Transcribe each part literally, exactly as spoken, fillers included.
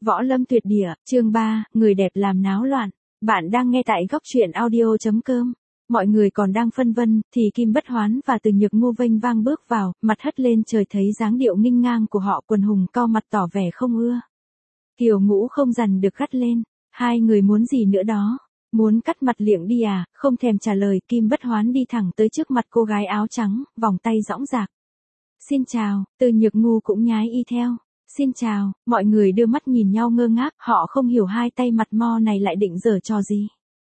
Võ Lâm Tuyệt Địa, chương ba, người đẹp làm náo loạn. Bạn đang nghe tại góc truyện audio chấm com. Mọi người còn đang phân vân, thì Kim Bất Hoán và Từ Nhược Ngu vênh vang bước vào, mặt hất lên trời thấy dáng điệu nghênh ngang của họ, Quần Hùng cau mặt tỏ vẻ không ưa. Kiều Ngũ không dằn được gắt lên, hai người muốn gì nữa đó? Muốn cắt mặt liệng đi à? Không thèm trả lời, Kim Bất Hoán đi thẳng tới trước mặt cô gái áo trắng, vòng tay dõng dạc. Xin chào. Từ Nhược Ngu cũng nhái y theo. Xin chào. Mọi người đưa mắt nhìn nhau ngơ ngác, họ không hiểu hai tay mặt mo này lại định giở trò gì.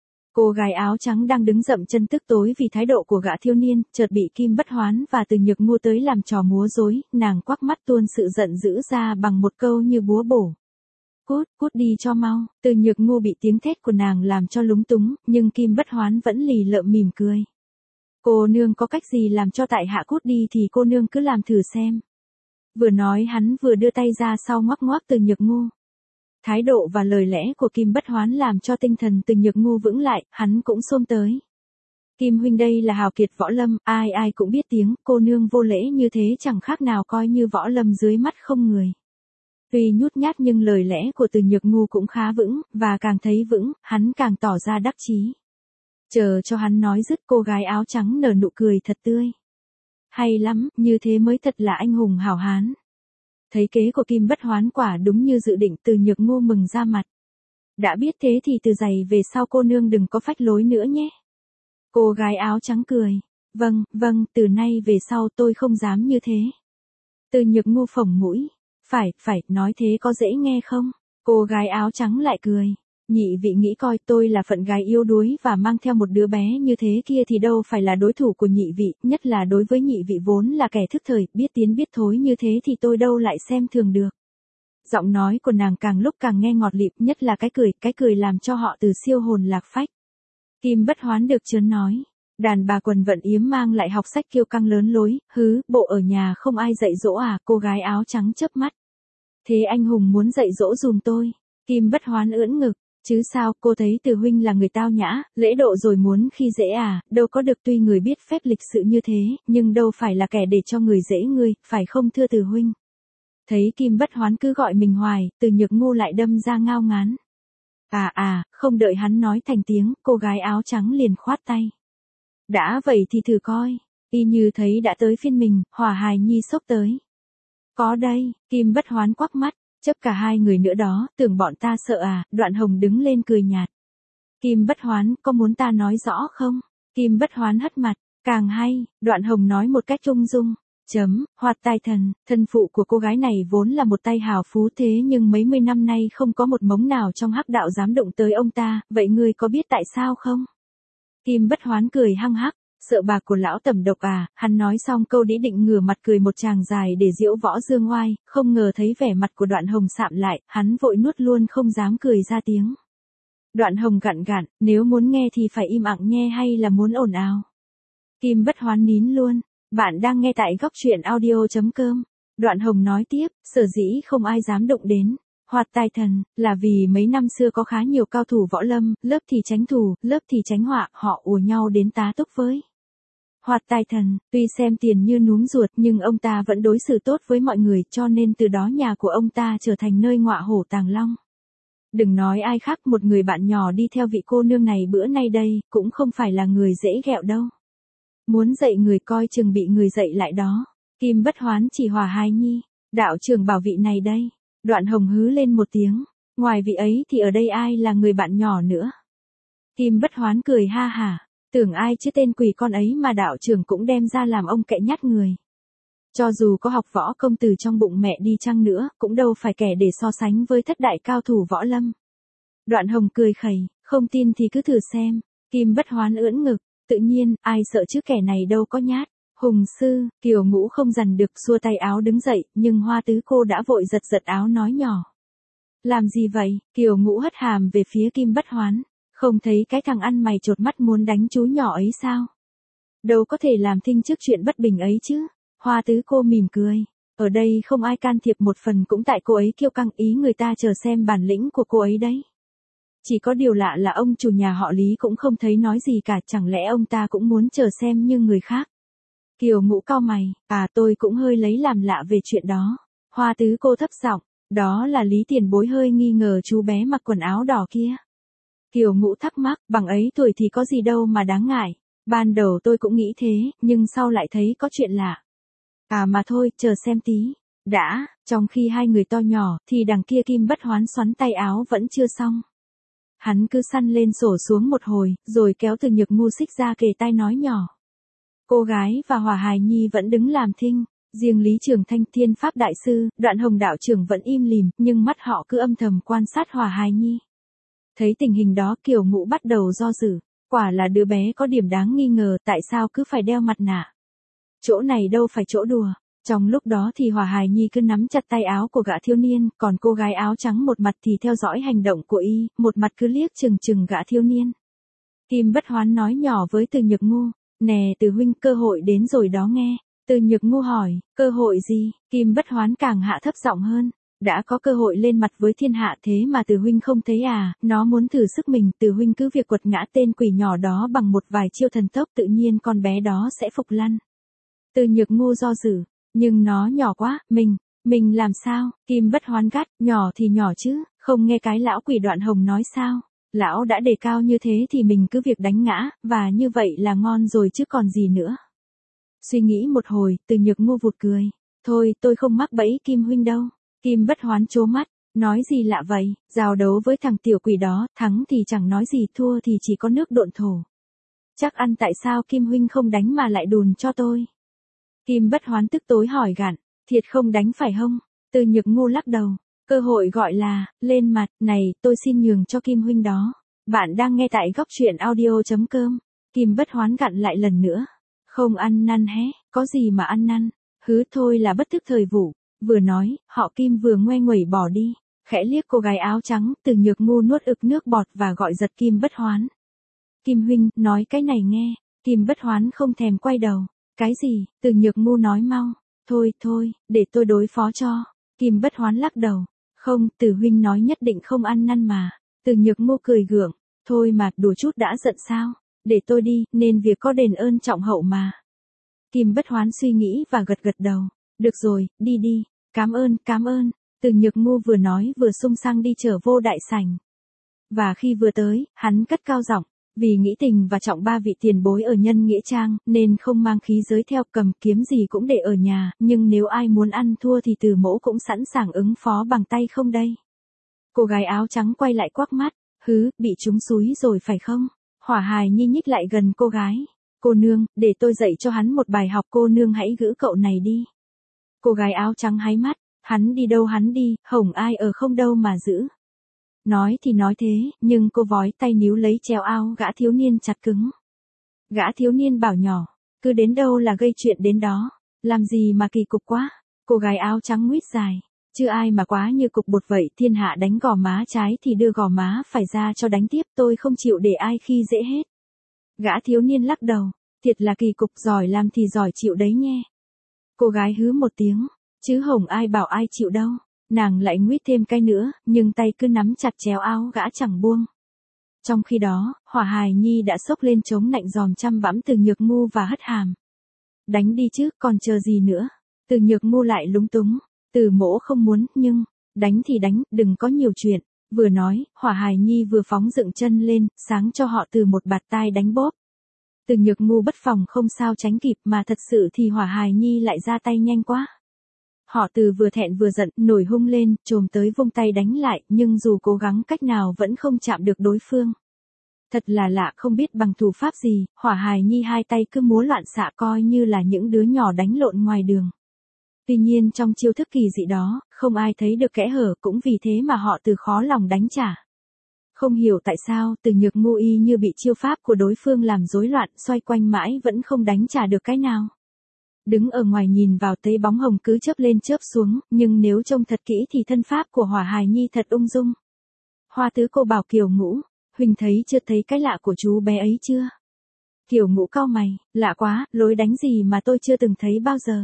Cô gái áo trắng đang đứng dậm chân tức tối vì thái độ của gã thiếu niên, chợt bị Kim Bất Hoán và Từ Nhược Ngu tới làm trò múa rối, nàng quắc mắt tuôn sự giận dữ ra bằng một câu như búa bổ. Cút, cút đi cho mau. Từ Nhược Ngu bị tiếng thét của nàng làm cho lúng túng, nhưng Kim Bất Hoán vẫn lì lợm mỉm cười. Cô nương có cách gì làm cho tại hạ cút đi thì cô nương cứ làm thử xem. Vừa nói hắn vừa đưa tay ra sau ngoắc ngoắc Từ Nhược Ngu. Thái độ và lời lẽ của Kim Bất Hoán làm cho tinh thần Từ Nhược Ngu vững lại, hắn cũng xông tới. Kim huynh đây là hào kiệt võ lâm, ai ai cũng biết tiếng, cô nương vô lễ như thế chẳng khác nào coi như võ lâm dưới mắt không người. Tuy nhút nhát nhưng lời lẽ của Từ Nhược Ngu cũng khá vững, và càng thấy vững, hắn càng tỏ ra đắc chí. Chờ cho hắn nói dứt, cô gái áo trắng nở nụ cười thật tươi. Hay lắm, như thế mới thật là anh hùng hảo hán. Thấy kế của Kim Bất Hoán quả đúng như dự định, Từ Nhược Ngu mừng ra mặt. Đã biết thế thì từ giày về sau cô nương đừng có phách lối nữa nhé. Cô gái áo trắng cười. Vâng, vâng, từ nay về sau tôi không dám như thế. Từ Nhược Ngu phồng mũi. Phải, phải, nói thế có dễ nghe không? Cô gái áo trắng lại cười. Nhị vị nghĩ coi tôi là phận gái yếu đuối và mang theo một đứa bé như thế kia thì đâu phải là đối thủ của nhị vị, nhất là đối với nhị vị vốn là kẻ thức thời, biết tiến biết thối như thế thì tôi đâu lại xem thường được. Giọng nói của nàng càng lúc càng nghe ngọt lịm, nhất là cái cười, cái cười làm cho họ từ siêu hồn lạc phách. Kim Bất Hoán được chớn nói. Đàn bà quần vận yếm mang lại học sách kiêu căng lớn lối, hứ, bộ ở nhà không ai dạy dỗ à? Cô gái áo trắng chớp mắt. Thế anh hùng muốn dạy dỗ dùm tôi. Kim Bất Hoán ưỡn ngực. Chứ sao, cô thấy Từ huynh là người tao nhã, lễ độ rồi muốn khi dễ à? Đâu có được, tuy người biết phép lịch sự như thế, nhưng đâu phải là kẻ để cho người dễ ngươi, phải không thưa Từ huynh? Thấy Kim Bất Hoán cứ gọi mình hoài, Từ Nhược Ngu lại đâm ra ngao ngán. À à, không đợi hắn nói thành tiếng, cô gái áo trắng liền khoát tay. Đã vậy thì thử coi. Y như thấy đã tới phiên mình, Hỏa Hài Nhi xốc tới. Có đây. Kim Bất Hoán quắc mắt. Chấp cả hai người nữa đó, tưởng bọn ta sợ à? Đoạn Hồng đứng lên cười nhạt. Kim Bất Hoán, có muốn ta nói rõ không? Kim Bất Hoán hất mặt. Càng hay. Đoạn Hồng nói một cách ung dung. Chấm, Hoạt Tài Thần, thân phụ của cô gái này vốn là một tay hào phú, thế nhưng mấy mươi năm nay không có một mống nào trong hắc đạo dám động tới ông ta, vậy ngươi có biết tại sao không? Kim Bất Hoán cười hăng hắc. Sợ bạc của lão Tẩm độc à? Hắn nói xong câu đĩ định ngửa mặt cười một tràng dài để giễu võ dương oai, không ngờ thấy vẻ mặt của Đoạn Hồng sạm lại, hắn vội nuốt luôn không dám cười ra tiếng. Đoạn Hồng gặn gặn, nếu muốn nghe thì phải im ặng nghe hay là muốn ồn ào? Kim Bất Hoán nín luôn. Bạn đang nghe tại góc truyện audio chấm com. Đoạn Hồng nói tiếp, sở dĩ không ai dám động đến Hoạt Tài Thần, là vì mấy năm xưa có khá nhiều cao thủ võ lâm, lớp thì tránh thù, lớp thì tránh họa, họ ùa nhau đến tá túc với Hoạt Tài Thần. Tuy xem tiền như núm ruột nhưng ông ta vẫn đối xử tốt với mọi người, cho nên từ đó nhà của ông ta trở thành nơi ngọa hổ tàng long. Đừng nói ai khác, một người bạn nhỏ đi theo vị cô nương này bữa nay đây, cũng không phải là người dễ ghẹo đâu. Muốn dạy người coi chừng bị người dạy lại đó. Kim Bất Hoán chỉ Hỏa Hài Nhi. Đạo trưởng bảo vị này đây. Đoạn Hồng hứ lên một tiếng. Ngoài vị ấy thì ở đây ai là người bạn nhỏ nữa? Kim Bất Hoán cười ha hả. Tưởng ai chứ tên quỷ con ấy mà đạo trưởng cũng đem ra làm ông kệ nhát người. Cho dù có học võ công từ trong bụng mẹ đi chăng nữa, cũng đâu phải kẻ để so sánh với thất đại cao thủ võ lâm. Đoạn Hồng cười khẩy, không tin thì cứ thử xem. Kim Bất Hoán ưỡn ngực. Tự nhiên, ai sợ chứ kẻ này đâu có nhát. Hùng sư, Kiều Ngũ không dằn được xua tay áo đứng dậy, nhưng Hoa Tứ cô đã vội giật giật áo nói nhỏ. Làm gì vậy? Kiều Ngũ hất hàm về phía Kim Bất Hoán. Không thấy cái thằng ăn mày chột mắt muốn đánh chú nhỏ ấy sao? Đâu có thể làm thinh trước chuyện bất bình ấy chứ. Hoa Tứ cô mỉm cười. Ở đây không ai can thiệp, một phần cũng tại cô ấy kiêu căng, ý người ta chờ xem bản lĩnh của cô ấy đấy. Chỉ có điều lạ là ông chủ nhà họ Lý cũng không thấy nói gì cả, chẳng lẽ ông ta cũng muốn chờ xem như người khác. Kiều Ngũ cau mày, à tôi cũng hơi lấy làm lạ về chuyện đó. Hoa Tứ cô thấp giọng, Đó là Lý tiền bối hơi nghi ngờ chú bé mặc quần áo đỏ kia. Kiều Ngũ thắc mắc, bằng ấy tuổi thì có gì đâu mà đáng ngại. Ban đầu tôi cũng nghĩ thế, nhưng sau lại thấy có chuyện lạ. À mà thôi, chờ xem tí. Đã, trong khi hai người to nhỏ, thì đằng kia Kim Bất Hoán xoắn tay áo vẫn chưa xong. Hắn cứ săn lên sổ xuống một hồi, rồi kéo Từ Nhược Ngu xích ra kề tai nói nhỏ. Cô gái và Hỏa Hài Nhi vẫn đứng làm thinh, riêng Lý Trường Thanh Thiên Pháp Đại Sư, Đoạn Hồng Đạo Trưởng vẫn im lìm, nhưng mắt họ cứ âm thầm quan sát Hỏa Hài Nhi. Thấy tình hình đó Kiều Ngũ bắt đầu do dự, quả là đứa bé có điểm đáng nghi ngờ tại sao cứ phải đeo mặt nạ. Chỗ này đâu phải chỗ đùa. Trong lúc đó thì Hỏa Hài Nhi cứ nắm chặt tay áo của gã thiếu niên, còn cô gái áo trắng một mặt thì theo dõi hành động của y, một mặt cứ liếc chừng chừng gã thiếu niên. Kim Bất Hoán nói nhỏ với Từ Nhược Ngu, nè Từ huynh, cơ hội đến rồi đó nghe. Từ Nhược Ngu hỏi, cơ hội gì? Kim Bất Hoán càng hạ thấp giọng hơn, đã có cơ hội lên mặt với thiên hạ thế mà Từ huynh không thấy à, nó muốn thử sức mình, Từ huynh cứ việc quật ngã tên quỷ nhỏ đó bằng một vài chiêu thần tốc tự nhiên con bé đó sẽ phục lăn. Từ Nhược Ngu do dự, nhưng nó nhỏ quá, mình, mình làm sao? Kim Bất Hoán gắt, nhỏ thì nhỏ chứ, không nghe cái lão quỷ Đoạn Hồng nói sao? Lão đã đề cao như thế thì mình cứ việc đánh ngã, và như vậy là ngon rồi chứ còn gì nữa. Suy nghĩ một hồi, Từ Nhược Ngu vụt cười, thôi tôi không mắc bẫy Kim huynh đâu. Kim Bất Hoán trố mắt, nói gì lạ vậy, giao đấu với thằng tiểu quỷ đó, thắng thì chẳng nói gì, thua thì chỉ có nước độn thổ. Chắc ăn tại sao Kim huynh không đánh mà lại đùn cho tôi. Kim Bất Hoán tức tối hỏi gặn, thiệt không đánh phải không? Từ Nhược Ngu lắc đầu, cơ hội gọi là, lên mặt, này, tôi xin nhường cho Kim huynh đó. Bạn đang nghe tại góc truyện audio chấm com. Kim Bất Hoán gặn lại lần nữa, không ăn năn hé, có gì mà ăn năn, hứ thôi là bất thức thời vụ. Vừa nói, họ Kim vừa ngoe nguẩy bỏ đi, khẽ liếc cô gái áo trắng, Từ Nhược Ngu nuốt ực nước bọt và gọi giật Kim Bất Hoán. Kim huynh, nói cái này nghe. Kim Bất Hoán không thèm quay đầu. Cái gì? Từ Nhược Ngu nói mau. Thôi thôi, để tôi đối phó cho. Kim Bất Hoán lắc đầu. Không, Từ huynh nói nhất định không ăn năn mà. Từ Nhược Ngu cười gượng. Thôi mà, đùa chút đã giận sao? Để tôi đi, nên việc có đền ơn trọng hậu mà. Kim Bất Hoán suy nghĩ và gật gật đầu. Được rồi, đi đi. Cám ơn, cám ơn. Từ Nhược Ngu vừa nói vừa xung sang đi trở vô đại sảnh. Và khi vừa tới, hắn cất cao giọng. Vì nghĩ tình và trọng ba vị tiền bối ở Nhân Nghĩa Trang, nên không mang khí giới theo, cầm kiếm gì cũng để ở nhà, nhưng nếu ai muốn ăn thua thì Từ mỗ cũng sẵn sàng ứng phó bằng tay không đây. Cô gái áo trắng quay lại quắc mắt, hứ, bị trúng xúi rồi phải không? Hỏa Hài Nhi nhích lại gần cô gái. Cô nương, để tôi dạy cho hắn một bài học, cô nương hãy giữ cậu này đi. Cô gái áo trắng háy mắt, hắn đi đâu hắn đi, hổng ai ở không đâu mà giữ. Nói thì nói thế, nhưng cô vói tay níu lấy treo áo gã thiếu niên chặt cứng. Gã thiếu niên bảo nhỏ, cứ đến đâu là gây chuyện đến đó, làm gì mà kỳ cục quá. Cô gái áo trắng nguyết dài, chứ ai mà quá như cục bột vậy, thiên hạ đánh gò má trái thì đưa gò má phải ra cho đánh tiếp, tôi không chịu để ai khi dễ hết. Gã thiếu niên lắc đầu, thiệt là kỳ cục, giỏi làm thì giỏi chịu đấy nghe. Cô gái hứ một tiếng, chứ hổng ai bảo ai chịu đâu. Nàng lại nguyết thêm cái nữa, nhưng tay cứ nắm chặt chéo áo gã chẳng buông. Trong khi đó, Hỏa Hài Nhi đã xốc lên chống nạnh giòm chăm bẵm Từ Nhược Ngu và hất hàm. Đánh đi chứ, còn chờ gì nữa? Từ Nhược Ngu lại lúng túng. Từ mỗ không muốn, nhưng, đánh thì đánh, đừng có nhiều chuyện. Vừa nói, Hỏa Hài Nhi vừa phóng dựng chân lên, sáng cho họ từ một bạt tai đánh bóp. Từ Nhược Ngu bất phòng không sao tránh kịp, mà thật sự thì Hỏa Hài Nhi lại ra tay nhanh quá. Họ Từ vừa thẹn vừa giận, nổi hung lên, trồm tới vung tay đánh lại, nhưng dù cố gắng cách nào vẫn không chạm được đối phương. Thật là lạ, không biết bằng thủ pháp gì, Hỏa Hài Nhi hai tay cứ múa loạn xạ coi như là những đứa nhỏ đánh lộn ngoài đường. Tuy nhiên trong chiêu thức kỳ dị đó, không ai thấy được kẽ hở, cũng vì thế mà họ Từ khó lòng đánh trả. Không hiểu tại sao, Từ Nhược Ngu y như bị chiêu pháp của đối phương làm rối loạn, xoay quanh mãi vẫn không đánh trả được cái nào. Đứng ở ngoài nhìn vào thấy bóng hồng cứ chớp lên chớp xuống, nhưng nếu trông thật kỹ thì thân pháp của Hỏa Hài Nhi thật ung dung. Hoa tứ cô bảo Kiều Ngũ, Huỳnh thấy chưa, thấy cái lạ của chú bé ấy chưa? Kiều Ngũ cau mày, lạ quá, lối đánh gì mà tôi chưa từng thấy bao giờ.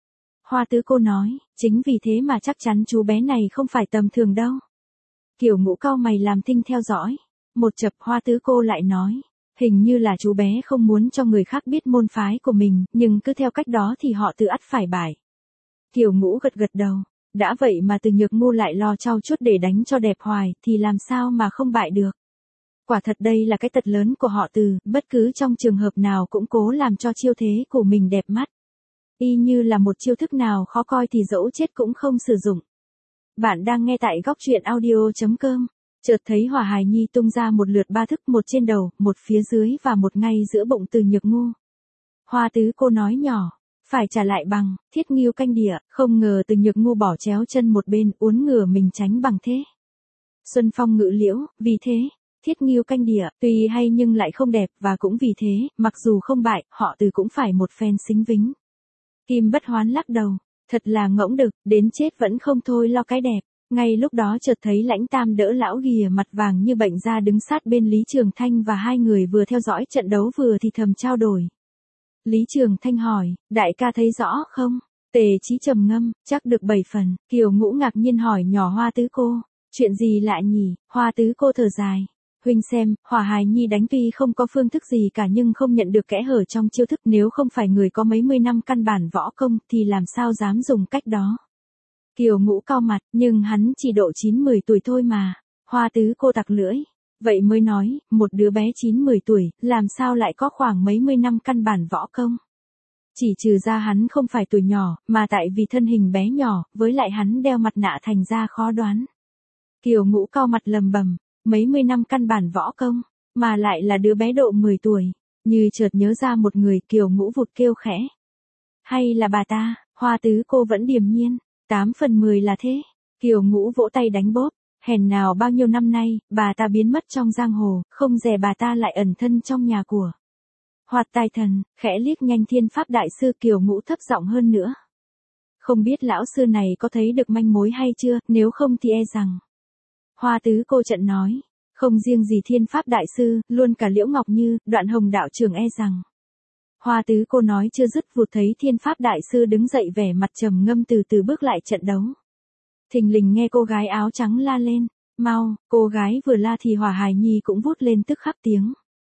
Hoa tứ cô nói, chính vì thế mà chắc chắn chú bé này không phải tầm thường đâu. Kiều Ngũ cau mày làm thinh theo dõi. Một chập Hoa tứ cô lại nói, hình như là chú bé không muốn cho người khác biết môn phái của mình, nhưng cứ theo cách đó thì họ tự ắt phải bại. Kiều Ngũ gật gật đầu, Đã vậy mà Từ Nhược Ngu lại lo trau chuốt để đánh cho đẹp hoài, thì làm sao mà không bại được. Quả thật đây là cái tật lớn của họ Từ, bất cứ trong trường hợp nào cũng cố làm cho chiêu thế của mình đẹp mắt. Y như là một chiêu thức nào khó coi thì dẫu chết cũng không sử dụng. Bạn đang nghe tại góc truyện audio chấm com. Chợt thấy Hỏa Hài Nhi tung ra một lượt ba thức, một trên đầu, một phía dưới và một ngay giữa bụng Từ Nhược Ngu. Hoa tứ cô nói nhỏ, phải trả lại bằng, Thiết Ngưu canh địa, không ngờ Từ Nhược Ngu bỏ chéo chân một bên, uốn ngửa mình tránh bằng thế. Xuân Phong ngự liễu, vì thế, Thiết Ngưu canh địa, tuy hay nhưng lại không đẹp và cũng vì thế, mặc dù không bại, họ Từ cũng phải một phen xính vính. Kim Bất Hoán lắc đầu, thật là ngỗng đực, đến chết vẫn không thôi lo cái đẹp. Ngay lúc đó chợt thấy Lãnh Tam đỡ lão ghìa mặt vàng như bệnh ra đứng sát bên Lý Trường Thanh và hai người vừa theo dõi trận đấu vừa thì thầm trao đổi. Lý Trường Thanh hỏi, đại ca thấy rõ không? Tề Chí trầm ngâm, chắc được bảy phần. Kiều Ngũ ngạc nhiên hỏi nhỏ Hoa tứ cô, chuyện gì lạ nhỉ? Hoa tứ cô thở dài. Huynh xem, Hỏa Hài Nhi đánh tuy không có phương thức gì cả nhưng không nhận được kẽ hở trong chiêu thức, nếu không phải người có mấy mươi năm căn bản võ công thì làm sao dám dùng cách đó. Kiều Ngũ cau mặt, nhưng hắn chỉ độ chín mười tuổi thôi mà. Hoa tứ cô tặc lưỡi. Vậy mới nói, một đứa bé chín mười tuổi, làm sao lại có khoảng mấy mươi năm căn bản võ công. Chỉ trừ ra hắn không phải tuổi nhỏ, mà tại vì thân hình bé nhỏ, với lại hắn đeo mặt nạ thành ra khó đoán. Kiều Ngũ cau mặt lầm bầm, mấy mươi năm căn bản võ công, mà lại là đứa bé độ mười tuổi. Như chợt nhớ ra một người, Kiều Ngũ vụt kêu khẽ. Hay là bà ta? Hoa tứ cô vẫn điềm nhiên. Tám phần mười là thế. Kiều Ngũ vỗ tay đánh bốp. Hèn nào bao nhiêu năm nay, bà ta biến mất trong giang hồ, không dè bà ta lại ẩn thân trong nhà của Hoạt Tài Thần, khẽ liếc nhanh Thiên Pháp Đại Sư. Kiều Ngũ thấp giọng hơn nữa. Không biết lão sư này có thấy được manh mối hay chưa, nếu không thì e rằng. Hoa tứ cô trận nói, không riêng gì Thiên Pháp Đại Sư, luôn cả Liễu Ngọc Như, Đoạn Hồng đạo trưởng e rằng. Hoa tứ cô nói chưa dứt vụt thấy Thiên Pháp Đại Sư đứng dậy vẻ mặt trầm ngâm từ từ bước lại trận đấu. Thình lình nghe cô gái áo trắng la lên, mau, cô gái vừa la thì Hỏa Hài Nhi cũng vút lên tức khắc tiếng.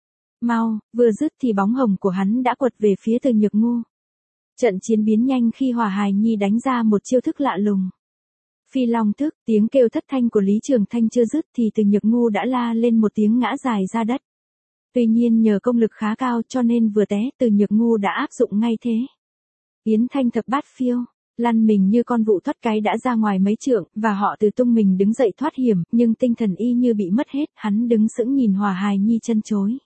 Mau, vừa dứt thì bóng hồng của hắn đã quật về phía Từ Nhược Ngu. Trận chiến biến nhanh khi Hỏa Hài Nhi đánh ra một chiêu thức lạ lùng. Phi Long thức, tiếng kêu thất thanh của Lý Trường Thanh chưa dứt thì Từ Nhược Ngu đã la lên một tiếng ngã dài ra đất. Tuy nhiên nhờ công lực khá cao cho nên vừa té Từ Nhược Ngu đã áp dụng ngay thế. Yến Thanh thập bát phiêu, lăn mình như con vụ thoát cái đã ra ngoài mấy trượng, và họ Từ tung mình đứng dậy thoát hiểm, nhưng tinh thần y như bị mất hết, hắn đứng sững nhìn Hỏa Hài Nhi chân chối.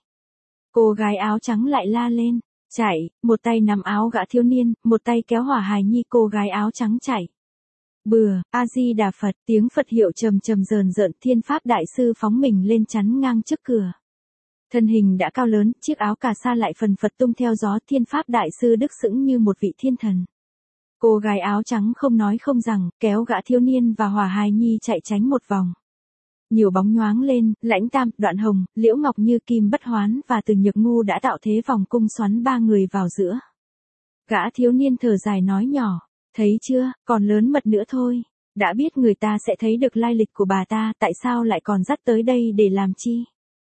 Cô gái áo trắng lại la lên, chạy, một tay nắm áo gã thiếu niên, một tay kéo Hỏa Hài Nhi. Cô gái áo trắng chạy. Bừa, A Di Đà Phật, tiếng Phật hiệu trầm trầm rờn rợn. Thiên Pháp Đại Sư phóng mình lên chắn ngang trước cửa. Thân hình đã cao lớn, chiếc áo cà sa lại phần phật tung theo gió. Thiên Pháp Đại Sư đức sững như một vị thiên thần. Cô gái áo trắng không nói không rằng, kéo gã thiếu niên và Hỏa Hài Nhi chạy tránh một vòng. Nhiều bóng nhoáng lên, Lãnh Tam, Đoạn Hồng, Liễu Ngọc Như, Kim Bất Hoán và Từ Nhược Ngu đã tạo thế vòng cung xoắn ba người vào giữa. Gã thiếu niên thở dài nói nhỏ, thấy chưa, còn lớn mật nữa thôi. Đã biết người ta sẽ thấy được lai lịch của bà ta, tại sao lại còn dắt tới đây để làm chi?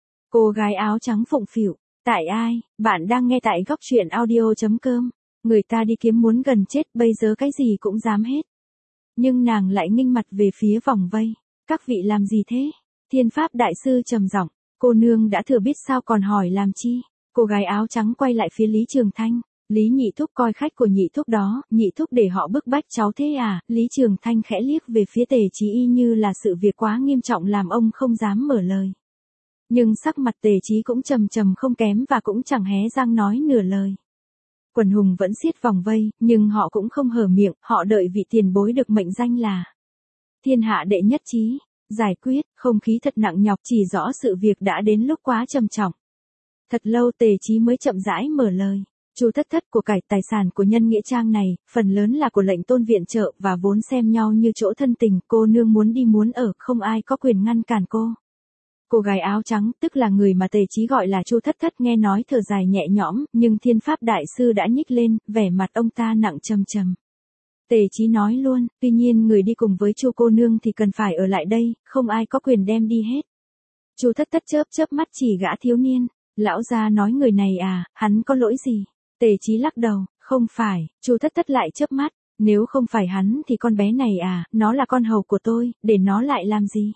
Cô gái áo trắng phụng phịu, tại ai? Bạn đang nghe tại góc truyện audio chấm com. Người ta đi kiếm muốn gần chết, bây giờ cái gì cũng dám hết. Nhưng nàng lại nghinh mặt về phía vòng vây. Các vị làm gì thế? Thiên Pháp Đại Sư trầm giọng, cô nương đã thừa biết sao còn hỏi làm chi? Cô gái áo trắng quay lại phía Lý Trường Thanh. Lý Nhị Thúc coi khách của Nhị Thúc đó, Nhị Thúc để họ bức bách cháu thế à? Lý Trường Thanh khẽ liếc về phía Tề Chí y như là sự việc quá nghiêm trọng làm ông không dám mở lời. Nhưng sắc mặt Tề Chí cũng trầm trầm không kém và cũng chẳng hé răng nói nửa lời. Quần hùng vẫn siết vòng vây, nhưng họ cũng không hở miệng, họ đợi vị tiền bối được mệnh danh là thiên hạ đệ nhất chí, giải quyết. Không khí thật nặng nhọc, chỉ rõ sự việc đã đến lúc quá trầm trọng. Thật lâu Tề Chí mới chậm rãi mở lời. Chu thất thất của cải tài sản của nhân nghĩa trang này, phần lớn là của lệnh tôn viện trợ và vốn xem nhau như chỗ thân tình, cô nương muốn đi muốn ở, không ai có quyền ngăn cản cô. Cô gái áo trắng, tức là người mà Tề Chí gọi là Chu thất thất nghe nói thở dài nhẹ nhõm, nhưng Thiên Pháp Đại Sư đã nhích lên, vẻ mặt ông ta nặng trầm trầm. Tề Chí nói luôn, tuy nhiên người đi cùng với Chu cô nương thì cần phải ở lại đây, không ai có quyền đem đi hết. Chu thất thất chớp chớp mắt chỉ gã thiếu niên, lão gia nói người này à, hắn có lỗi gì? Tề Chí lắc đầu, không phải. Chu thất thất lại chớp mắt, Nếu không phải hắn thì con bé này à, nó là con hầu của tôi, để nó lại làm gì?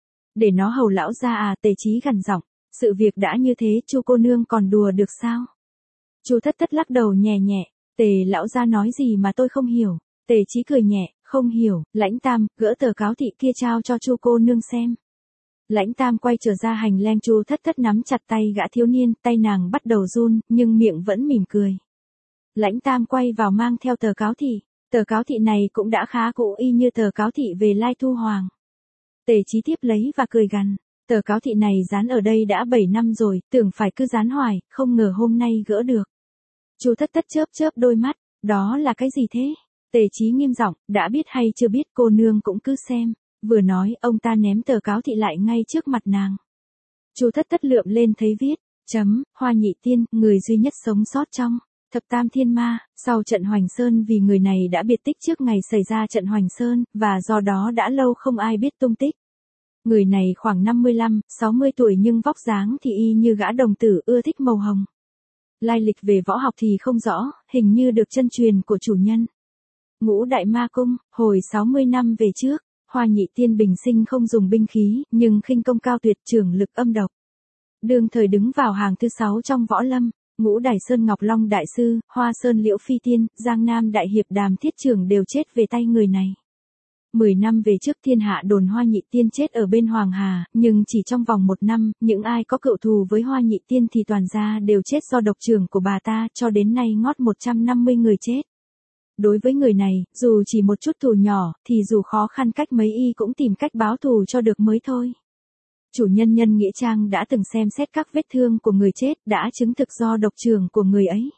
Để nó hầu lão gia à, Tề Chí gằn giọng, sự việc đã như thế, Chu cô nương còn đùa được sao? Chu Thất Thất lắc đầu nhẹ nhẹ, Tề lão gia nói gì mà tôi không hiểu. Tề Chí cười nhẹ, không hiểu, Lãnh Tam, gỡ tờ cáo thị kia trao cho Chu cô nương xem. Lãnh Tam quay trở ra hành lang, Chu Thất Thất nắm chặt tay gã thiếu niên, tay nàng bắt đầu run, nhưng miệng vẫn mỉm cười. Lãnh Tam quay vào mang theo tờ cáo thị, tờ cáo thị này cũng đã khá cũ y như tờ cáo thị về Lai Thu Hoàng. Tề Chí tiếp lấy và cười gằn, tờ cáo thị này dán ở đây đã bảy năm rồi, tưởng phải cứ dán hoài, không ngờ hôm nay gỡ được. Chu Thất Thất chớp chớp đôi mắt, đó là cái gì thế? Tề Chí nghiêm giọng, đã biết hay chưa biết cô nương cũng cứ xem. Vừa nói, ông ta ném tờ cáo thị lại ngay trước mặt nàng. Chu Thất Thất lượm lên thấy viết, chấm, Hoa Nhị Tiên, người duy nhất sống sót trong Thập Tam Thiên Ma, sau trận Hoành Sơn, vì người này đã biệt tích trước ngày xảy ra trận Hoành Sơn, và do đó đã lâu không ai biết tung tích. Người này khoảng năm mươi lăm, sáu mươi tuổi nhưng vóc dáng thì y như gã đồng tử ưa thích màu hồng. Lai lịch về võ học thì không rõ, hình như được chân truyền của chủ nhân. Ngũ Đại Ma Cung, hồi sáu mươi năm về trước, Hoa Nhị Tiên bình sinh không dùng binh khí, nhưng khinh công cao tuyệt, trưởng lực âm độc. Đương thời đứng vào hàng thứ sáu trong võ lâm, Ngũ Đài Sơn Ngọc Long Đại Sư, Hoa Sơn Liễu Phi Tiên, Giang Nam Đại Hiệp Đàm Thiết Trưởng đều chết về tay người này. Mười năm về trước thiên hạ đồn Hoa Nhị Tiên chết ở bên Hoàng Hà, nhưng chỉ trong vòng một năm, những ai có cựu thù với Hoa Nhị Tiên thì toàn ra đều chết do độc trưởng của bà ta, cho đến nay ngót một trăm năm mươi người chết. Đối với người này, dù chỉ một chút thù nhỏ, thì dù khó khăn cách mấy y cũng tìm cách báo thù cho được mới thôi. Chủ nhân Nhân Nghĩa Trang đã từng xem xét các vết thương của người chết, đã chứng thực do độc trưởng của người ấy.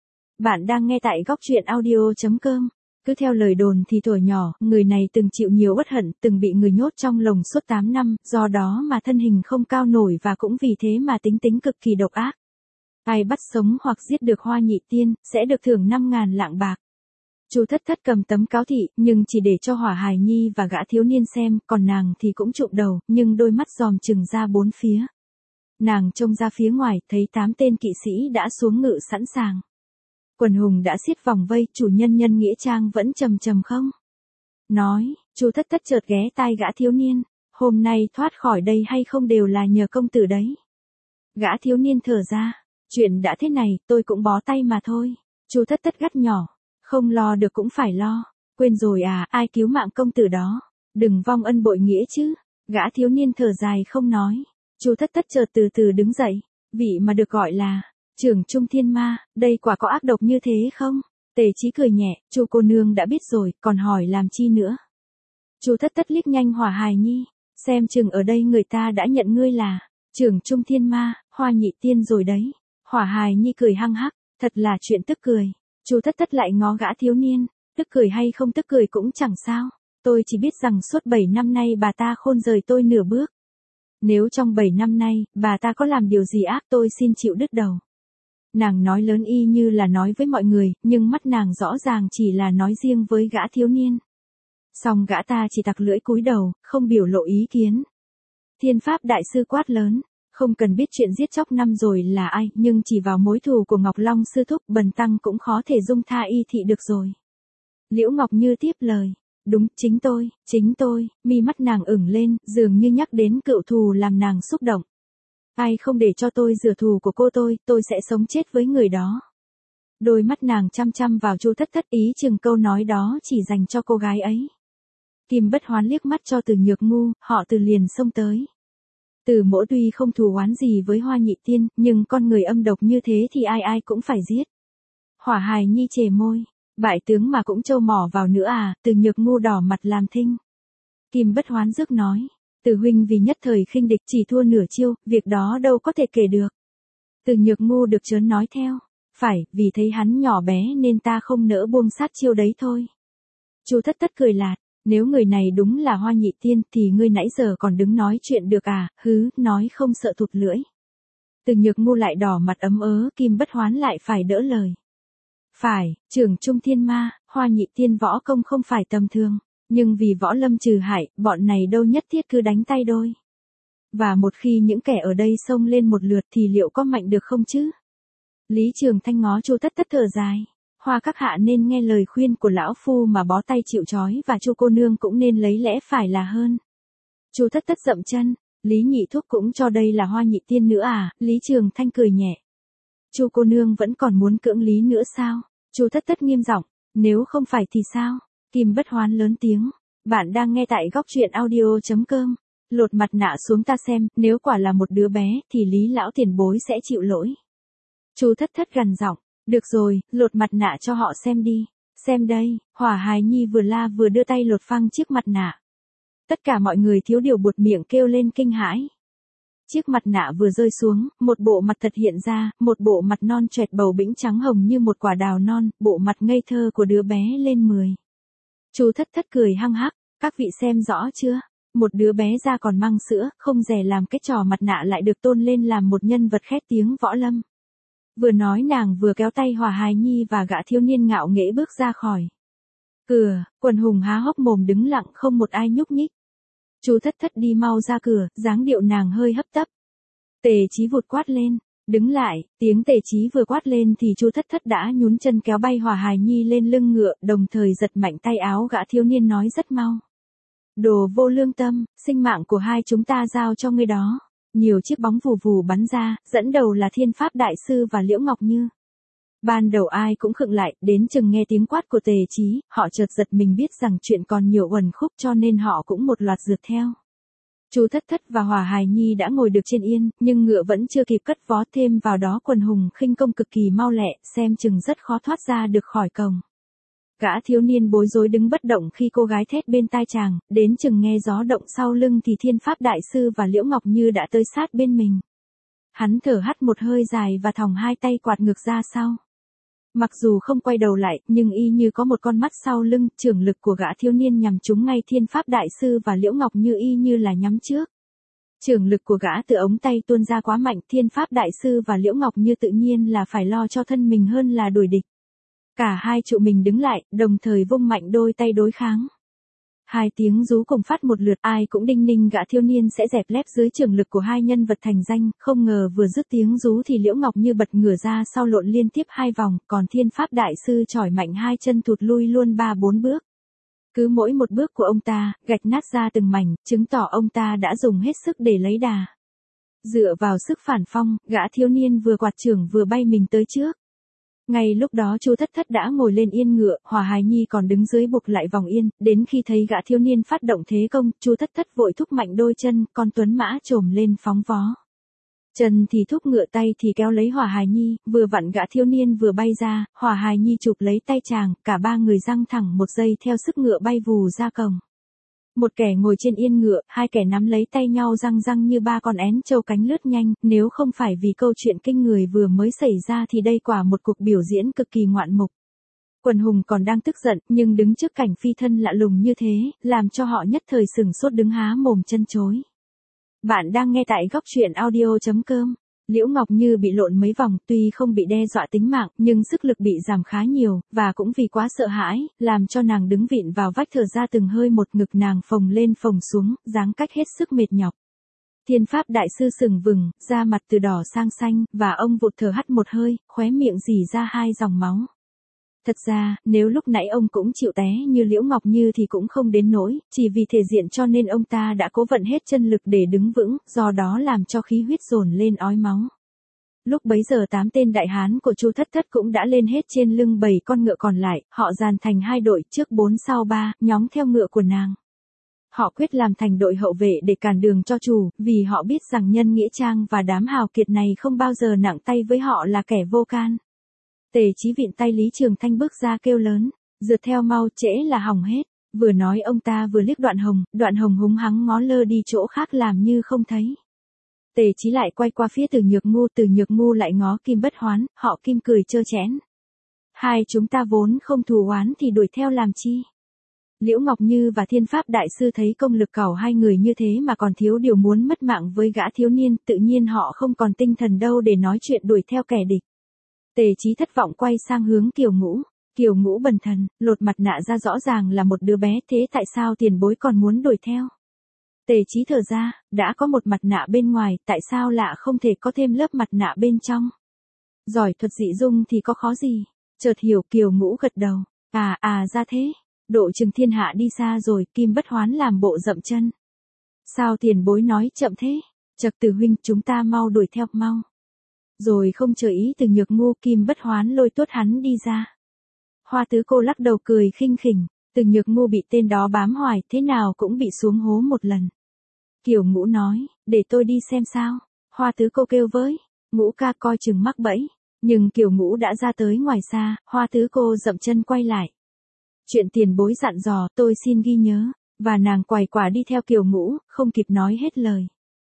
Bạn đang nghe tại góc truyện audio chấm com. Cứ theo lời đồn thì tuổi nhỏ, người này từng chịu nhiều uất hận, từng bị người nhốt trong lồng suốt tám năm, do đó mà thân hình không cao nổi và cũng vì thế mà tính tính cực kỳ độc ác. Ai bắt sống hoặc giết được Hoa Nhị Tiên, sẽ được thưởng năm ngàn lạng bạc. Chu Thất Thất cầm tấm cáo thị, nhưng chỉ để cho Hỏa Hài Nhi và gã thiếu niên xem, còn nàng thì cũng chụp đầu, nhưng đôi mắt dòm chừng ra bốn phía. Nàng trông ra phía ngoài, thấy tám tên kỵ sĩ đã xuống ngự sẵn sàng. Quần hùng đã xiết vòng vây, chủ nhân Nhân Nghĩa Trang vẫn trầm trầm không nói. Chu Thất Thất chợt ghé tai gã thiếu niên, hôm nay thoát khỏi đây hay không đều là nhờ công tử đấy. Gã thiếu niên thở ra, chuyện đã thế này, tôi cũng bó tay mà thôi. Chu Thất Thất gắt nhỏ, không lo được cũng phải lo, quên rồi à, ai cứu mạng công tử đó, đừng vong ân bội nghĩa chứ. Gã thiếu niên thở dài không nói. Chu Thất Thất chợt từ từ đứng dậy, vị mà được gọi là Trưởng Trung Thiên Ma, đây quả có ác độc như thế không? Tề Chí cười nhẹ, Chu cô nương đã biết rồi, còn hỏi làm chi nữa? Chu Thất Thất liếc nhanh Hỏa Hài Nhi, xem chừng ở đây người ta đã nhận ngươi là Trưởng Trung Thiên Ma, Hoa Nhị Tiên rồi đấy. Hỏa Hài Nhi cười hăng hắc, thật là chuyện tức cười. Chu Thất Thất lại ngó gã thiếu niên, tức cười hay không tức cười cũng chẳng sao, tôi chỉ biết rằng suốt bảy năm nay bà ta khôn rời tôi nửa bước. Nếu trong bảy năm nay, bà ta có làm điều gì ác tôi xin chịu đứt đầu. Nàng nói lớn y như là nói với mọi người, nhưng mắt nàng rõ ràng chỉ là nói riêng với gã thiếu niên. Song gã ta chỉ tặc lưỡi cúi đầu, không biểu lộ ý kiến. Thiên Pháp Đại Sư quát lớn, không cần biết chuyện giết chóc năm rồi là ai, nhưng chỉ vào mối thù của Ngọc Long sư thúc, bần tăng cũng khó thể dung tha y thị được rồi. Liễu Ngọc Như tiếp lời, đúng, chính tôi, chính tôi. Mi mắt nàng ửng lên, dường như nhắc đến cựu thù làm nàng xúc động. Ai không để cho tôi rửa thù của cô tôi, tôi sẽ sống chết với người đó. Đôi mắt nàng chăm chăm vào Chu Thất Thất, ý chừng câu nói đó chỉ dành cho cô gái ấy. Kim Bất Hoán liếc mắt cho Từ Nhược Ngu, họ Từ liền xông tới. Từ Mỗ tuy không thù oán gì với Hoa Nhị Tiên, nhưng con người âm độc như thế thì ai ai cũng phải giết. Hỏa Hài Nhi chề môi, bại tướng mà cũng trâu mỏ vào nữa à? Từ Nhược Ngu đỏ mặt làm thinh. Kim Bất Hoán rước nói, Từ huynh vì nhất thời khinh địch chỉ thua nửa chiêu, việc đó đâu có thể kể được. Từ Nhược Ngu được chớn nói theo, phải, vì thấy hắn nhỏ bé nên ta không nỡ buông sát chiêu đấy thôi. Chu Thất Thất cười lạt, nếu người này đúng là Hoa Nhị Tiên thì ngươi nãy giờ còn đứng nói chuyện được à, hứ, nói không sợ thụt lưỡi. Từ Nhược Ngu lại đỏ mặt ấm ớ, Kim Bất Hoán lại phải đỡ lời. Phải, Trưởng Trung Thiên Ma, Hoa Nhị Tiên võ công không phải tầm thường, nhưng vì võ lâm trừ hại, bọn này đâu nhất thiết cứ đánh tay đôi. Và một khi những kẻ ở đây xông lên một lượt thì liệu có mạnh được không chứ? Lý Trường Thanh ngó Chu Thất Thất thở dài. Hoa các hạ nên nghe lời khuyên của lão phu mà bó tay chịu trói và Chu cô nương cũng nên lấy lẽ phải là hơn. Chu Thất Thất dậm chân, Lý Nhị Thúc cũng cho đây là Hoa nhị tiên nữa à? Lý Trường Thanh cười nhẹ. Chu cô nương vẫn còn muốn cưỡng Lý nữa sao? Chu Thất Thất nghiêm giọng, nếu không phải thì sao? Kim Bất Hoán lớn tiếng, bạn đang nghe tại góc truyện audio chấm com. Lột mặt nạ xuống ta xem, nếu quả là một đứa bé thì Lý lão tiền bối sẽ chịu lỗi. Chu Thất Thất gằn giọng, được rồi, lột mặt nạ cho họ xem đi. Xem đây, Hỏa Hài Nhi vừa la vừa đưa tay lột phăng chiếc mặt nạ. Tất cả mọi người thiếu điều buột miệng kêu lên kinh hãi. Chiếc mặt nạ vừa rơi xuống, một bộ mặt thật hiện ra, một bộ mặt non choẹt bầu bĩnh trắng hồng như một quả đào non, bộ mặt ngây thơ của đứa bé lên mười. Chu Thất Thất cười hăng hắc, các vị xem rõ chưa? Một đứa bé ra còn mang sữa, không dè làm cái trò mặt nạ lại được tôn lên làm một nhân vật khét tiếng võ lâm. Vừa nói nàng vừa kéo tay Hỏa Hài Nhi và gã thiếu niên ngạo nghễ bước ra khỏi cửa, quần hùng há hốc mồm đứng lặng không một ai nhúc nhích. Chu Thất Thất đi mau ra cửa, dáng điệu nàng hơi hấp tấp. Tề Chí vụt quát lên, đứng lại, tiếng Tề Chí vừa quát lên thì Chu Thất Thất đã nhún chân kéo bay Hỏa Hài Nhi lên lưng ngựa, đồng thời giật mạnh tay áo gã thiếu niên nói rất mau. Đồ vô lương tâm, sinh mạng của hai chúng ta giao cho ngươi đó. Nhiều chiếc bóng vù vù bắn ra, dẫn đầu là Thiên Pháp Đại Sư và Liễu Ngọc Như. Ban đầu ai cũng khựng lại, đến chừng nghe tiếng quát của Tề Chí, họ chợt giật mình biết rằng chuyện còn nhiều uẩn khúc cho nên họ cũng một loạt rượt theo. Chu Thất Thất và Hỏa Hài Nhi đã ngồi được trên yên, nhưng ngựa vẫn chưa kịp cất vó, thêm vào đó quần hùng khinh công cực kỳ mau lẹ, xem chừng rất khó thoát ra được khỏi cổng. Gã thiếu niên bối rối đứng bất động khi cô gái thét bên tai chàng, đến chừng nghe gió động sau lưng thì Thiên Pháp Đại Sư và Liễu Ngọc Như đã tới sát bên mình. Hắn thở hắt một hơi dài và thòng hai tay quạt ngược ra sau. Mặc dù không quay đầu lại, nhưng y như có một con mắt sau lưng, trưởng lực của gã thiếu niên nhằm trúng ngay Thiên Pháp Đại Sư và Liễu Ngọc Như y như là nhắm trước. Trưởng lực của gã từ ống tay tuôn ra quá mạnh, Thiên Pháp Đại Sư và Liễu Ngọc Như tự nhiên là phải lo cho thân mình hơn là đuổi địch. Cả hai trụ mình đứng lại, đồng thời vung mạnh đôi tay đối kháng. Hai tiếng rú cùng phát một lượt, ai cũng đinh ninh gã thiếu niên sẽ dẹp lép dưới trưởng lực của hai nhân vật thành danh, không ngờ vừa dứt tiếng rú thì Liễu Ngọc Như bật ngửa ra sau lộn liên tiếp hai vòng, còn Thiên Pháp Đại Sư chỏi mạnh hai chân thụt lui luôn ba bốn bước. Cứ mỗi một bước của ông ta, gạch nát ra từng mảnh, chứng tỏ ông ta đã dùng hết sức để lấy đà. Dựa vào sức phản phong, gã thiếu niên vừa quạt chưởng vừa bay mình tới trước. Ngay lúc đó Chu Thất Thất đã ngồi lên yên ngựa, Hỏa Hài Nhi còn đứng dưới buộc lại vòng yên, đến khi thấy gã thiếu niên phát động thế công, Chu Thất Thất vội thúc mạnh đôi chân, con tuấn mã trồm lên phóng vó. Chân thì thúc ngựa, tay thì kéo lấy Hỏa Hài Nhi, vừa vặn gã thiếu niên vừa bay ra, Hỏa Hài Nhi chụp lấy tay chàng, cả ba người giăng thẳng một giây theo sức ngựa bay vù ra cổng. Một kẻ ngồi trên yên ngựa, hai kẻ nắm lấy tay nhau răng răng như ba con én trâu cánh lướt nhanh, nếu không phải vì câu chuyện kinh người vừa mới xảy ra thì đây quả một cuộc biểu diễn cực kỳ ngoạn mục. Quần hùng còn đang tức giận, nhưng đứng trước cảnh phi thân lạ lùng như thế, làm cho họ nhất thời sửng sốt đứng há mồm chân chối. Bạn đang nghe tại góc truyện audio chấm com. Liễu Ngọc Như bị lộn mấy vòng, tuy không bị đe dọa tính mạng, nhưng sức lực bị giảm khá nhiều, và cũng vì quá sợ hãi, làm cho nàng đứng vịn vào vách thở ra từng hơi một, ngực nàng phồng lên phồng xuống, dáng cách hết sức mệt nhọc. Thiên Pháp Đại Sư sừng vừng, da mặt từ đỏ sang xanh, và ông vụt thở hắt một hơi, khóe miệng rỉ ra hai dòng máu. Thật ra, nếu lúc nãy ông cũng chịu té như Liễu Ngọc Như thì cũng không đến nỗi, chỉ vì thể diện cho nên ông ta đã cố vận hết chân lực để đứng vững, do đó làm cho khí huyết dồn lên ói máu. Lúc bấy giờ tám tên đại hán của Chu Thất Thất cũng đã lên hết trên lưng bảy con ngựa còn lại, họ dàn thành hai đội, trước bốn sau ba, nhóm theo ngựa của nàng. Họ quyết làm thành đội hậu vệ để cản đường cho chủ, vì họ biết rằng nhân nghĩa trang và đám hào kiệt này không bao giờ nặng tay với họ là kẻ vô can. Tề Chí vịn tay Lý Trường Thanh bước ra kêu lớn, rượt theo mau, trễ là hỏng hết. Vừa nói ông ta vừa liếc Đoạn Hồng, Đoạn Hồng húng hắng ngó lơ đi chỗ khác làm như không thấy. Tề Chí lại quay qua phía Từ Nhược Ngu, Từ Nhược Ngu lại ngó Kim Bất Hoán, họ Kim cười trơ trẽn. Hai chúng ta vốn không thù oán thì đuổi theo làm chi? Liễu Ngọc Như và Thiên Pháp Đại Sư thấy công lực cẩu hai người như thế mà còn thiếu điều muốn mất mạng với gã thiếu niên, tự nhiên họ không còn tinh thần đâu để nói chuyện đuổi theo kẻ địch. Tề Chí thất vọng quay sang hướng Kiều Ngũ. Kiều Ngũ bần thần, lột mặt nạ ra rõ ràng là một đứa bé, thế tại sao tiền bối còn muốn đuổi theo? Tề Chí thở ra, đã có một mặt nạ bên ngoài, tại sao lạ không thể có thêm lớp mặt nạ bên trong? Giỏi thuật dị dung thì có khó gì? Chợt hiểu Kiều Ngũ gật đầu. À à ra thế. Độ Chừng thiên hạ đi xa rồi, Kim Bất Hoán làm bộ dậm chân. Sao tiền bối nói chậm thế? Chậc Từ huynh, chúng ta mau đuổi theo, mau. Rồi không chờ ý Từ Nhược Ngu, Kim Bất Hoán lôi tuốt hắn đi ra. Hoa Tứ Cô lắc đầu cười khinh khỉnh, Từ Nhược Ngu bị tên đó bám hoài, thế nào cũng bị xuống hố một lần. Kiều Ngũ nói, để tôi đi xem sao. Hoa Tứ Cô kêu với, Ngũ ca coi chừng mắc bẫy. Nhưng Kiều Ngũ đã ra tới ngoài xa, Hoa Tứ Cô dậm chân quay lại. Chuyện tiền bối dặn dò, tôi xin ghi nhớ. Và nàng quài quả đi theo Kiều Ngũ, không kịp nói hết lời.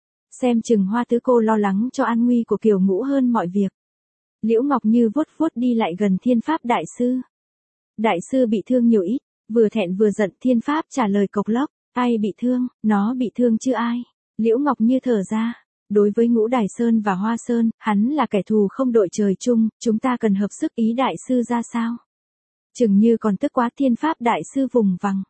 Xem chừng Hoa Tứ Cô lo lắng cho an nguy của Kiều Ngũ hơn mọi việc. Liễu Ngọc Như vuốt vuốt đi lại gần Thiên Pháp Đại Sư. Đại sư bị thương nhiều ít, vừa thẹn vừa giận. Thiên Pháp trả lời cộc lốc, ai bị thương, nó bị thương chứ ai. Liễu Ngọc Như thở ra, đối với Ngũ Đài Sơn và Hoa Sơn, hắn là kẻ thù không đội trời chung, chúng ta cần hợp sức. Ý đại sư ra sao? Chừng như còn tức quá. Thiên Pháp Đại Sư vùng vằng.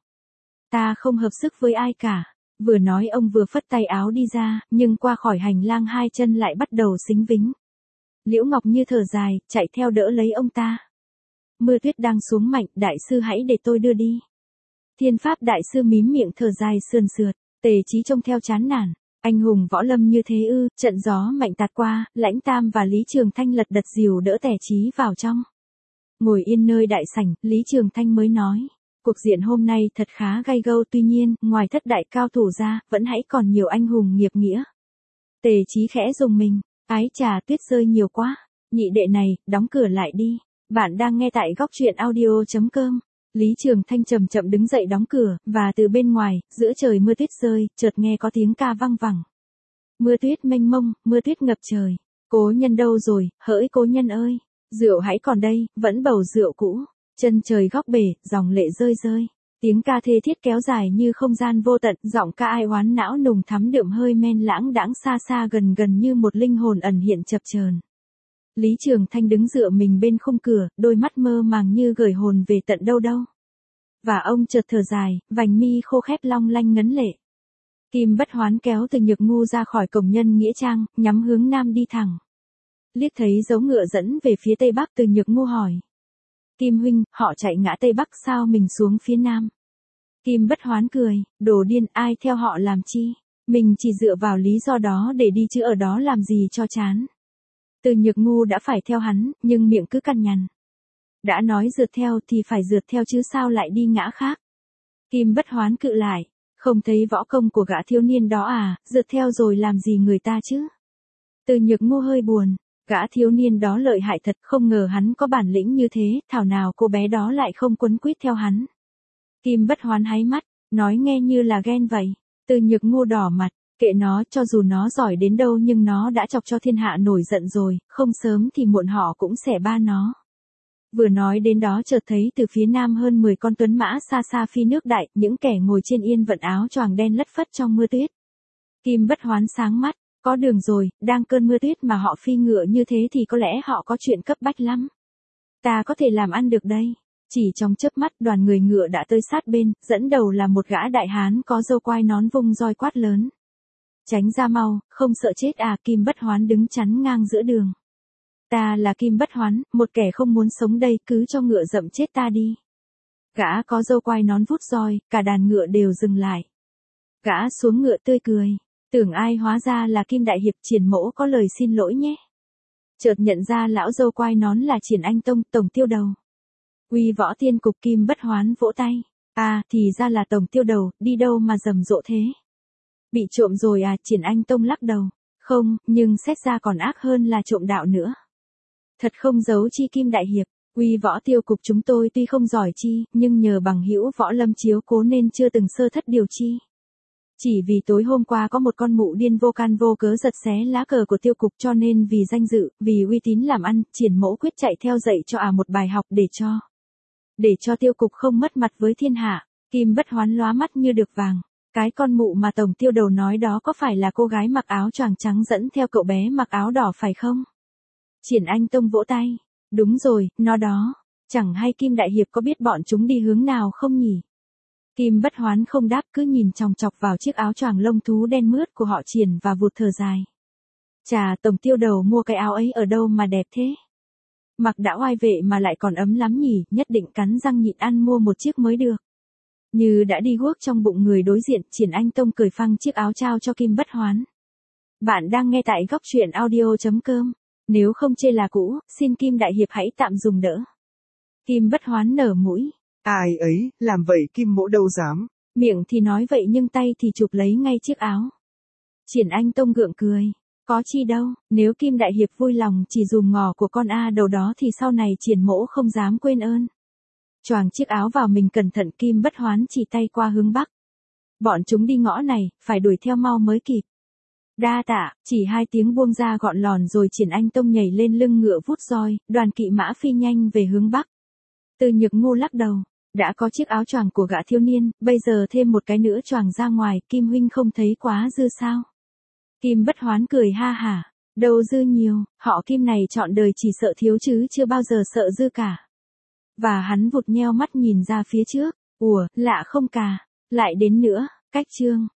Ta không hợp sức với ai cả. Vừa nói ông vừa phất tay áo đi ra, nhưng qua khỏi hành lang hai chân lại bắt đầu xính vính. Liễu Ngọc Như thở dài, chạy theo đỡ lấy ông ta. Mưa tuyết đang xuống mạnh, đại sư hãy để tôi đưa đi. Thiên Pháp Đại Sư mím miệng thở dài sườn sượt, Tề Chí trông theo chán nản. Anh hùng võ lâm như thế ư? Trận gió mạnh tạt qua, Lãnh Tam và Lý Trường Thanh lật đật dìu đỡ Tề Chí vào trong. Ngồi yên nơi đại sảnh, Lý Trường Thanh mới nói. Cuộc diện hôm nay thật khá gay gâu, tuy nhiên, ngoài thất đại cao thủ ra, vẫn hãy còn nhiều anh hùng nghiệp nghĩa. Tề Chí khẽ dùng mình, ái trà, tuyết rơi nhiều quá. Nhị đệ này, đóng cửa lại đi. Bạn đang nghe tại góc truyện audio chấm com. Lý Trường Thanh chậm chậm đứng dậy đóng cửa, và từ bên ngoài, giữa trời mưa tuyết rơi, chợt nghe có tiếng ca vang vẳng. Mưa tuyết mênh mông, mưa tuyết ngập trời. Cố nhân đâu rồi, hỡi cố nhân ơi. Rượu hãy còn đây, vẫn bầu rượu cũ. Chân trời góc bể, dòng lệ rơi rơi. Tiếng ca thê thiết kéo dài như không gian vô tận, giọng ca ai oán não nùng thắm đượm hơi men lãng đãng xa xa gần gần như một linh hồn ẩn hiện chập chờn. Lý Trường Thanh đứng dựa mình bên khung cửa, đôi mắt mơ màng như gửi hồn về tận đâu đâu. Và ông chợt thở dài, vành mi khô khép long lanh ngấn lệ. Kim Bất Hoán kéo Từ Nhược Ngu ra khỏi cổng Nhân Nghĩa Trang, nhắm hướng nam đi thẳng. Liếc thấy dấu ngựa dẫn về phía tây bắc, Từ Nhược Ngu hỏi. Kim huynh, họ chạy ngã tây bắc sao mình xuống phía nam? Kim Bất Hoán cười, đồ điên, ai theo họ làm chi? Mình chỉ dựa vào lý do đó để đi chứ ở đó làm gì cho chán. Từ Nhược Ngu đã phải theo hắn, nhưng miệng cứ cằn nhằn. Đã nói rượt theo thì phải rượt theo chứ sao lại đi ngã khác. Kim Bất Hoán cự lại, không thấy võ công của gã thiếu niên đó à, rượt theo rồi làm gì người ta chứ? Từ Nhược Ngu hơi buồn, gã thiếu niên đó lợi hại thật, không ngờ hắn có bản lĩnh như thế, thảo nào cô bé đó lại không quấn quýt theo hắn. Kim Bất Hoán háy mắt, nói nghe như là ghen vậy. Từ Nhược Ngu đỏ mặt, kệ nó, cho dù nó giỏi đến đâu nhưng nó đã chọc cho thiên hạ nổi giận rồi, không sớm thì muộn họ cũng sẽ ba nó. Vừa nói đến đó chợt thấy từ phía nam hơn mười con tuấn mã xa xa phi nước đại, những kẻ ngồi trên yên vận áo choàng đen lất phất trong mưa tuyết. Kim Bất Hoán sáng mắt, có đường rồi, đang cơn mưa tuyết mà họ phi ngựa như thế thì có lẽ họ có chuyện cấp bách lắm. Ta có thể làm ăn được đây. Chỉ trong chớp mắt đoàn người ngựa đã tới sát bên, dẫn đầu là một gã đại hán có râu quai nón vung roi quát lớn. Tránh ra mau, không sợ chết à? Kim Bất Hoán đứng chắn ngang giữa đường. Ta là Kim Bất Hoán, một kẻ không muốn sống đây, cứ cho ngựa dậm chết ta đi. Gã có râu quai nón vút roi, cả đàn ngựa đều dừng lại. Gã xuống ngựa tươi cười, tưởng ai hóa ra là Kim Đại Hiệp. Triển mỗ có lời xin lỗi nhé. Chợt nhận ra lão râu quai nón là Triển Anh Tông, tổng tiêu đầu. Uy võ tiên cục. Kim Bất Hoán vỗ tay. À, thì ra là tổng tiêu đầu, đi đâu mà rầm rộ thế? Bị trộm rồi à? Triển Anh Tông lắc đầu. Không, nhưng xét ra còn ác hơn là trộm đạo nữa. Thật không giấu chi Kim Đại Hiệp, uy võ tiêu cục chúng tôi tuy không giỏi chi, nhưng nhờ bằng hữu võ lâm chiếu cố nên chưa từng sơ thất điều chi. Chỉ vì tối hôm qua có một con mụ điên vô can vô cớ giật xé lá cờ của tiêu cục, cho nên vì danh dự, vì uy tín làm ăn, Triển mỗ quyết chạy theo dạy cho à một bài học để cho. Để cho tiêu cục không mất mặt với thiên hạ. Kim Bất Hoán lóa mắt như được vàng. Cái con mụ mà tổng tiêu đầu nói đó có phải là cô gái mặc áo choàng trắng dẫn theo cậu bé mặc áo đỏ phải không? Triển Anh Tông vỗ tay. Đúng rồi, nó đó. Chẳng hay Kim Đại Hiệp có biết bọn chúng đi hướng nào không nhỉ? Kim Bất Hoán không đáp, cứ nhìn chòng chọc vào chiếc áo choàng lông thú đen mướt của họ Triển và vụt thở dài. Chà, tổng tiêu đầu mua cái áo ấy ở đâu mà đẹp thế? Mặc đã oai vệ mà lại còn ấm lắm nhỉ, nhất định cắn răng nhịn ăn mua một chiếc mới được. Như đã đi guốc trong bụng người đối diện, Triển Anh Tông cởi phăng chiếc áo trao cho Kim Bất Hoán. Bạn đang nghe tại góc truyện audio.com. Nếu không chê là cũ, xin Kim Đại Hiệp hãy tạm dùng đỡ. Kim Bất Hoán nở mũi. Ai ấy, làm vậy Kim mỗ đâu dám. Miệng thì nói vậy nhưng tay thì chụp lấy ngay chiếc áo. Triển Anh Tông gượng cười. Có chi đâu, nếu Kim Đại Hiệp vui lòng chỉ dùm ngò của con A đầu đó thì sau này Triển mỗ không dám quên ơn. Choàng chiếc áo vào mình cẩn thận, Kim Bất Hoán chỉ tay qua hướng bắc. Bọn chúng đi ngõ này, phải đuổi theo mau mới kịp. Đa tạ, chỉ hai tiếng buông ra gọn lòn rồi Triển Anh Tông nhảy lên lưng ngựa vút roi, đoàn kỵ mã phi nhanh về hướng bắc. Từ Nhược Ngu lắc đầu, đã có chiếc áo choàng của gã thiếu niên, bây giờ thêm một cái nữa choàng ra ngoài, Kim huynh không thấy quá dư sao? Kim Bất Hoán cười ha hả, đâu dư nhiều, họ Kim này trọn đời chỉ sợ thiếu chứ chưa bao giờ sợ dư cả. Và hắn vụt nheo mắt nhìn ra phía trước, ủa, lạ không cà, lại đến nữa, cách chương.